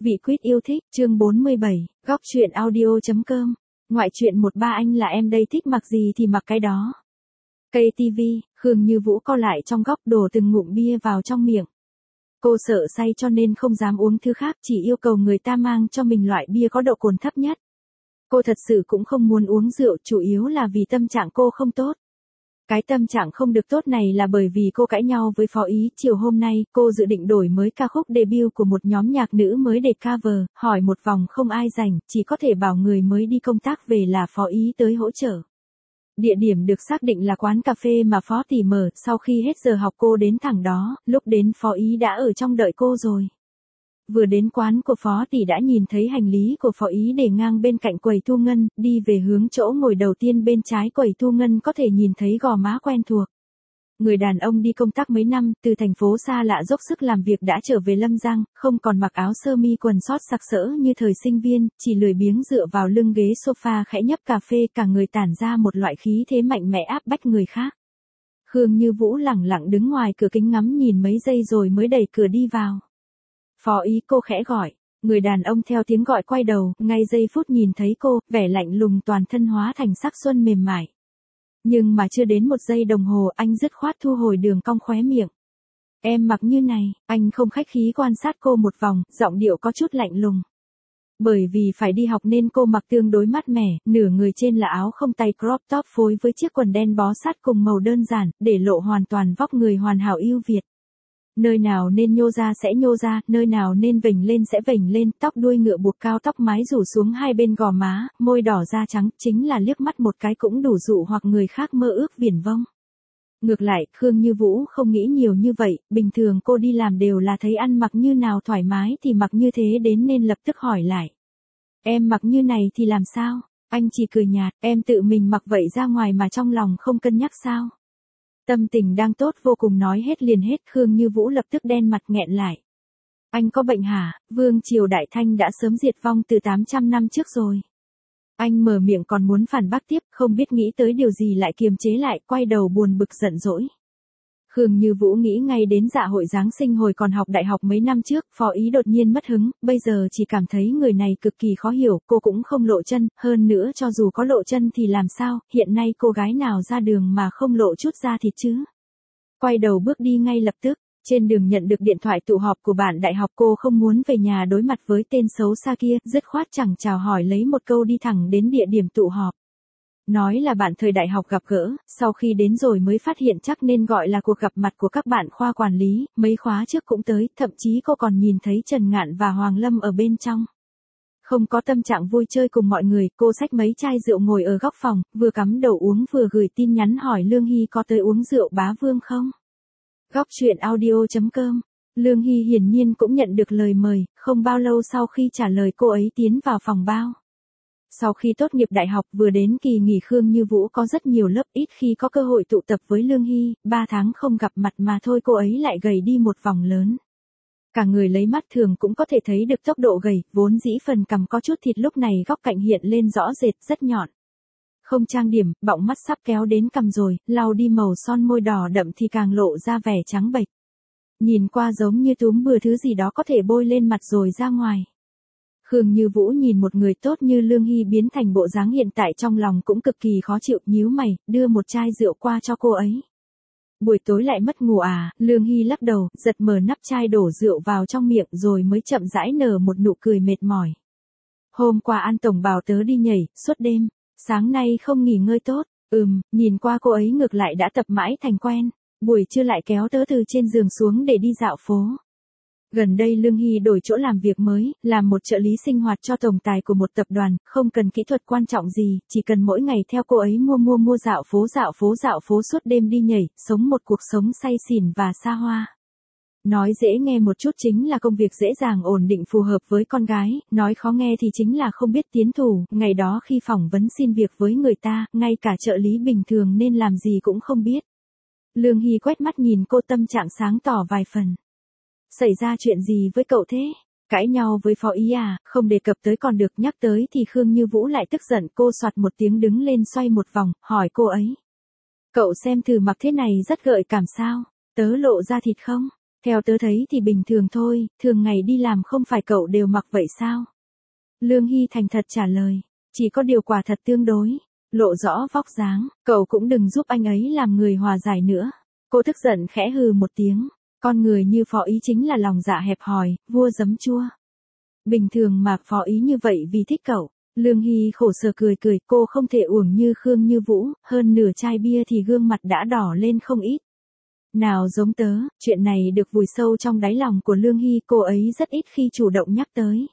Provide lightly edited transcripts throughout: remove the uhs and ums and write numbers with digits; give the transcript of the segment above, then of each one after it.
Vị quyết yêu thích, chương 47, góc truyện audio.com. Ngoại truyện 13 anh là em đây thích mặc gì thì mặc cái đó. Cây tivi, Khương Như Vũ co lại trong góc đổ từng ngụm bia vào trong miệng. Cô sợ say cho nên không dám uống thứ khác, chỉ yêu cầu người ta mang cho mình loại bia có độ cồn thấp nhất. Cô thật sự cũng không muốn uống rượu, chủ yếu là vì tâm trạng cô không tốt. Cái tâm trạng không được tốt này là bởi vì cô cãi nhau với Phó Ý. Chiều hôm nay, cô dự định đổi mới ca khúc debut của một nhóm nhạc nữ mới để cover, hỏi một vòng không ai rảnh, chỉ có thể bảo người mới đi công tác về là Phó Ý tới hỗ trợ. Địa điểm được xác định là quán cà phê mà Phó Tỷ mở, sau khi hết giờ học cô đến thẳng đó, lúc đến Phó Ý đã ở trong đợi cô rồi. Vừa đến quán của Phó Tỷ đã nhìn thấy hành lý của Phó Ý để ngang bên cạnh quầy thu ngân, đi về hướng chỗ ngồi đầu tiên bên trái quầy thu ngân có thể nhìn thấy gò má quen thuộc. Người đàn ông đi công tác mấy năm, từ thành phố xa lạ dốc sức làm việc đã trở về Lâm Giang, không còn mặc áo sơ mi quần sót sặc sỡ như thời sinh viên, chỉ lười biếng dựa vào lưng ghế sofa khẽ nhấp cà phê, cả người tản ra một loại khí thế mạnh mẽ áp bách người khác. Khương Như Vũ lẳng lặng đứng ngoài cửa kính ngắm nhìn mấy giây rồi mới đẩy cửa đi vào. Phó Ý, cô khẽ gọi. Người đàn ông theo tiếng gọi quay đầu, ngay giây phút nhìn thấy cô, vẻ lạnh lùng toàn thân hóa thành sắc xuân mềm mại. Nhưng mà chưa đến 1 giây đồng hồ, anh dứt khoát thu hồi đường cong khóe miệng. Em mặc như này, anh không khách khí quan sát cô một vòng, giọng điệu có chút lạnh lùng. Bởi vì phải đi học nên cô mặc tương đối mát mẻ, nửa người trên là áo không tay crop top phối với chiếc quần đen bó sát cùng màu đơn giản, để lộ hoàn toàn vóc người hoàn hảo ưu việt. Nơi nào nên nhô ra sẽ nhô ra, nơi nào nên vểnh lên sẽ vểnh lên, tóc đuôi ngựa buộc cao, tóc mái rủ xuống hai bên gò má, môi đỏ da trắng, chính là liếc mắt một cái cũng đủ dụ hoặc người khác mơ ước viển vông. Ngược lại, Khương Như Vũ không nghĩ nhiều như vậy, bình thường cô đi làm đều là thấy ăn mặc như nào thoải mái thì mặc như thế đến nên lập tức hỏi lại. Em mặc như này thì làm sao? Anh chỉ cười nhạt, em tự mình mặc vậy ra ngoài mà trong lòng không cân nhắc sao? Tâm tình đang tốt vô cùng nói hết liền hết, Khương Như Vũ lập tức đen mặt nghẹn lại. Anh có bệnh hả? Vương triều Đại Thanh đã sớm diệt vong từ 800 năm trước rồi. Anh mở miệng còn muốn phản bác tiếp, không biết nghĩ tới điều gì lại kiềm chế lại, quay đầu buồn bực giận dỗi. Khương Như Vũ nghĩ ngay đến dạ hội Giáng sinh hồi còn học đại học mấy năm trước, Phó Ý đột nhiên mất hứng, bây giờ chỉ cảm thấy người này cực kỳ khó hiểu, cô cũng không lộ chân, hơn nữa cho dù có lộ chân thì làm sao, hiện nay cô gái nào ra đường mà không lộ chút da thịt chứ. Quay đầu bước đi ngay lập tức, trên đường nhận được điện thoại tụ họp của bạn đại học, cô không muốn về nhà đối mặt với tên xấu xa kia, dứt khoát chẳng chào hỏi lấy một câu đi thẳng đến địa điểm tụ họp. Nói là bạn thời đại học gặp gỡ, sau khi đến rồi mới phát hiện chắc nên gọi là cuộc gặp mặt của các bạn khoa quản lý, mấy khóa trước cũng tới, thậm chí cô còn nhìn thấy Trần Ngạn và Hoàng Lâm ở bên trong. Không có tâm trạng vui chơi cùng mọi người, cô xách mấy chai rượu ngồi ở góc phòng, vừa cắm đầu uống vừa gửi tin nhắn hỏi Lương Hy có tới uống rượu bá vương không? Góc truyện audio.com. Lương Hy hiển nhiên cũng nhận được lời mời, không bao lâu sau khi trả lời cô ấy tiến vào phòng bao. Sau khi tốt nghiệp đại học vừa đến kỳ nghỉ, Khương Như Vũ có rất nhiều lớp, ít khi có cơ hội tụ tập với Lương Hy, 3 tháng không gặp mặt mà thôi cô ấy lại gầy đi một vòng lớn. Cả người lấy mắt thường cũng có thể thấy được tốc độ gầy, vốn dĩ phần cằm có chút thịt lúc này góc cạnh hiện lên rõ rệt, rất nhọn. Không trang điểm, bọng mắt sắp kéo đến cằm rồi, lau đi màu son môi đỏ đậm thì càng lộ ra vẻ trắng bệch. Nhìn qua giống như túm bừa thứ gì đó có thể bôi lên mặt rồi ra ngoài. Khương Như Vũ nhìn một người tốt như Lương Hy biến thành bộ dáng hiện tại trong lòng cũng cực kỳ khó chịu, nhíu mày, đưa một chai rượu qua cho cô ấy. Buổi tối lại mất ngủ à? Lương Hy lắc đầu, giật mở nắp chai đổ rượu vào trong miệng rồi mới chậm rãi nở một nụ cười mệt mỏi. Hôm qua An Tổng bảo tớ đi nhảy, suốt đêm, sáng nay không nghỉ ngơi tốt, nhìn qua cô ấy ngược lại đã tập mãi thành quen, buổi trưa lại kéo tớ từ trên giường xuống để đi dạo phố. Gần đây Lương Hy đổi chỗ làm việc mới, làm một trợ lý sinh hoạt cho tổng tài của một tập đoàn, không cần kỹ thuật quan trọng gì, chỉ cần mỗi ngày theo cô ấy mua dạo phố suốt đêm đi nhảy, sống một cuộc sống say xỉn và xa hoa. Nói dễ nghe một chút chính là công việc dễ dàng ổn định phù hợp với con gái, nói khó nghe thì chính là không biết tiến thủ, ngày đó khi phỏng vấn xin việc với người ta, ngay cả trợ lý bình thường nên làm gì cũng không biết. Lương Hy quét mắt nhìn cô, tâm trạng sáng tỏ vài phần. Xảy ra chuyện gì với cậu thế? Cãi nhau với Phó Ý à? Không đề cập tới còn được, nhắc tới thì Khương Như Vũ lại tức giận, cô soạt một tiếng đứng lên xoay một vòng, hỏi cô ấy. Cậu xem thử mặc thế này rất gợi cảm sao? Tớ lộ ra thịt không? Theo tớ thấy thì bình thường thôi, thường ngày đi làm không phải cậu đều mặc vậy sao? Lương Hy thành thật trả lời, chỉ có điều quả thật tương đối, lộ rõ vóc dáng, cậu cũng đừng giúp anh ấy làm người hòa giải nữa. Cô tức giận khẽ hừ một tiếng, con người như Phó Ý chính là lòng dạ hẹp hòi, vua giấm chua. Bình thường mà Phó Ý như vậy vì thích cậu. Lương Hy khổ sở cười cười, cô không thể uổng như Khương Như Vũ, hơn nửa chai bia thì gương mặt đã đỏ lên không ít. Nào giống tớ, chuyện này được vùi sâu trong đáy lòng của Lương Hy, cô ấy rất ít khi chủ động nhắc tới.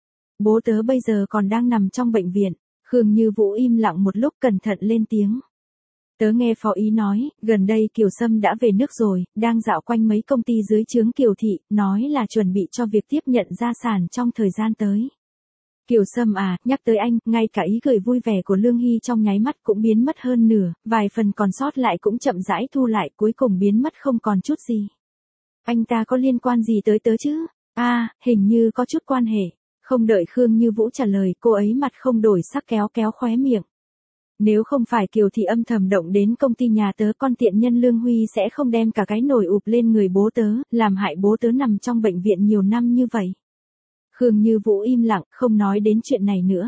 Bố tớ bây giờ còn đang nằm trong bệnh viện. Khương Như Vũ im lặng một lúc cẩn thận lên tiếng. Tớ nghe Phó Ý nói, gần đây Kiều Sâm đã về nước rồi, đang dạo quanh mấy công ty dưới trướng Kiều Thị, nói là chuẩn bị cho việc tiếp nhận gia sản trong thời gian tới. Kiều Sâm à, nhắc tới anh, ngay cả ý cười vui vẻ của Lương Hy trong nháy mắt cũng biến mất hơn nửa, vài phần còn sót lại cũng chậm rãi thu lại, cuối cùng biến mất không còn chút gì. Anh ta có liên quan gì tới tớ chứ? Hình như có chút quan hệ. Không đợi Khương Như Vũ trả lời, cô ấy mặt không đổi sắc kéo kéo khóe miệng. Nếu không phải Kiều Thị âm thầm động đến công ty nhà tớ, con tiện nhân Lương Huy sẽ không đem cả cái nồi ụp lên người bố tớ, làm hại bố tớ nằm trong bệnh viện nhiều năm như vậy. Khương Như Vũ im lặng, không nói đến chuyện này nữa.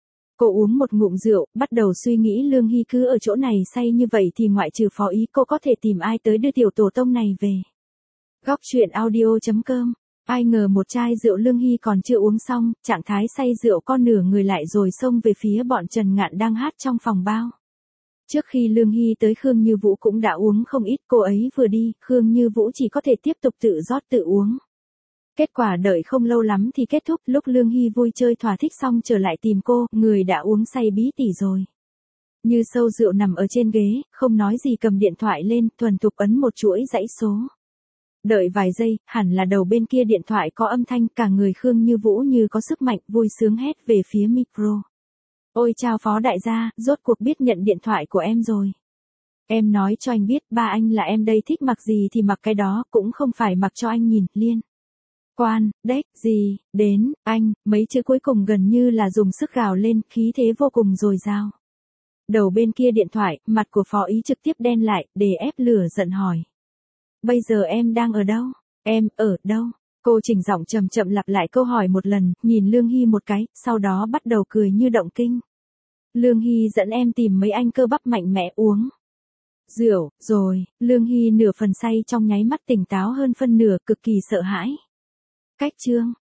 Cô uống một ngụm rượu, bắt đầu suy nghĩ Lương Hy cứ ở chỗ này say như vậy thì ngoại trừ Phó Ý cô có thể tìm ai tới đưa tiểu tổ tông này về. Góc truyện audio.com. Ai ngờ một chai rượu Lương Hy còn chưa uống xong, trạng thái say rượu con nửa người lại rồi xông về phía bọn Trần Ngạn đang hát trong phòng bao. Trước khi Lương Hy tới, Khương Như Vũ cũng đã uống không ít, cô ấy vừa đi, Khương Như Vũ chỉ có thể tiếp tục tự rót tự uống. Kết quả đợi không lâu lắm thì kết thúc, lúc Lương Hy vui chơi thỏa thích xong trở lại tìm cô, người đã uống say bí tỉ rồi. Như sâu rượu nằm ở trên ghế, không nói gì cầm điện thoại lên, thuần thục ấn một chuỗi dãy số. Đợi vài giây, hẳn là đầu bên kia điện thoại có âm thanh, cả người Khương Như Vũ như có sức mạnh, vui sướng hét về phía micro. Ôi chào Phó đại gia, rốt cuộc biết nhận điện thoại của em rồi. Em nói cho anh biết, ba anh là em đây, thích mặc gì thì mặc cái đó, cũng không phải mặc cho anh nhìn, liên. Quan, đếch, gì, đến, anh, mấy chữ cuối cùng gần như là dùng sức gào lên, khí thế vô cùng dồi dào. Đầu bên kia điện thoại, mặt của Phó Ý trực tiếp đen lại, để ép lửa giận hỏi. Bây giờ em đang ở đâu? Em, ở đâu? Cô chỉnh giọng chậm chậm lặp lại câu hỏi một lần, nhìn Lương Hy một cái, sau đó bắt đầu cười như động kinh. Lương Hy dẫn em tìm mấy anh cơ bắp mạnh mẽ uống rượu, rồi. Lương Hy nửa phần say trong nháy mắt tỉnh táo hơn phân nửa, cực kỳ sợ hãi. Cách chương.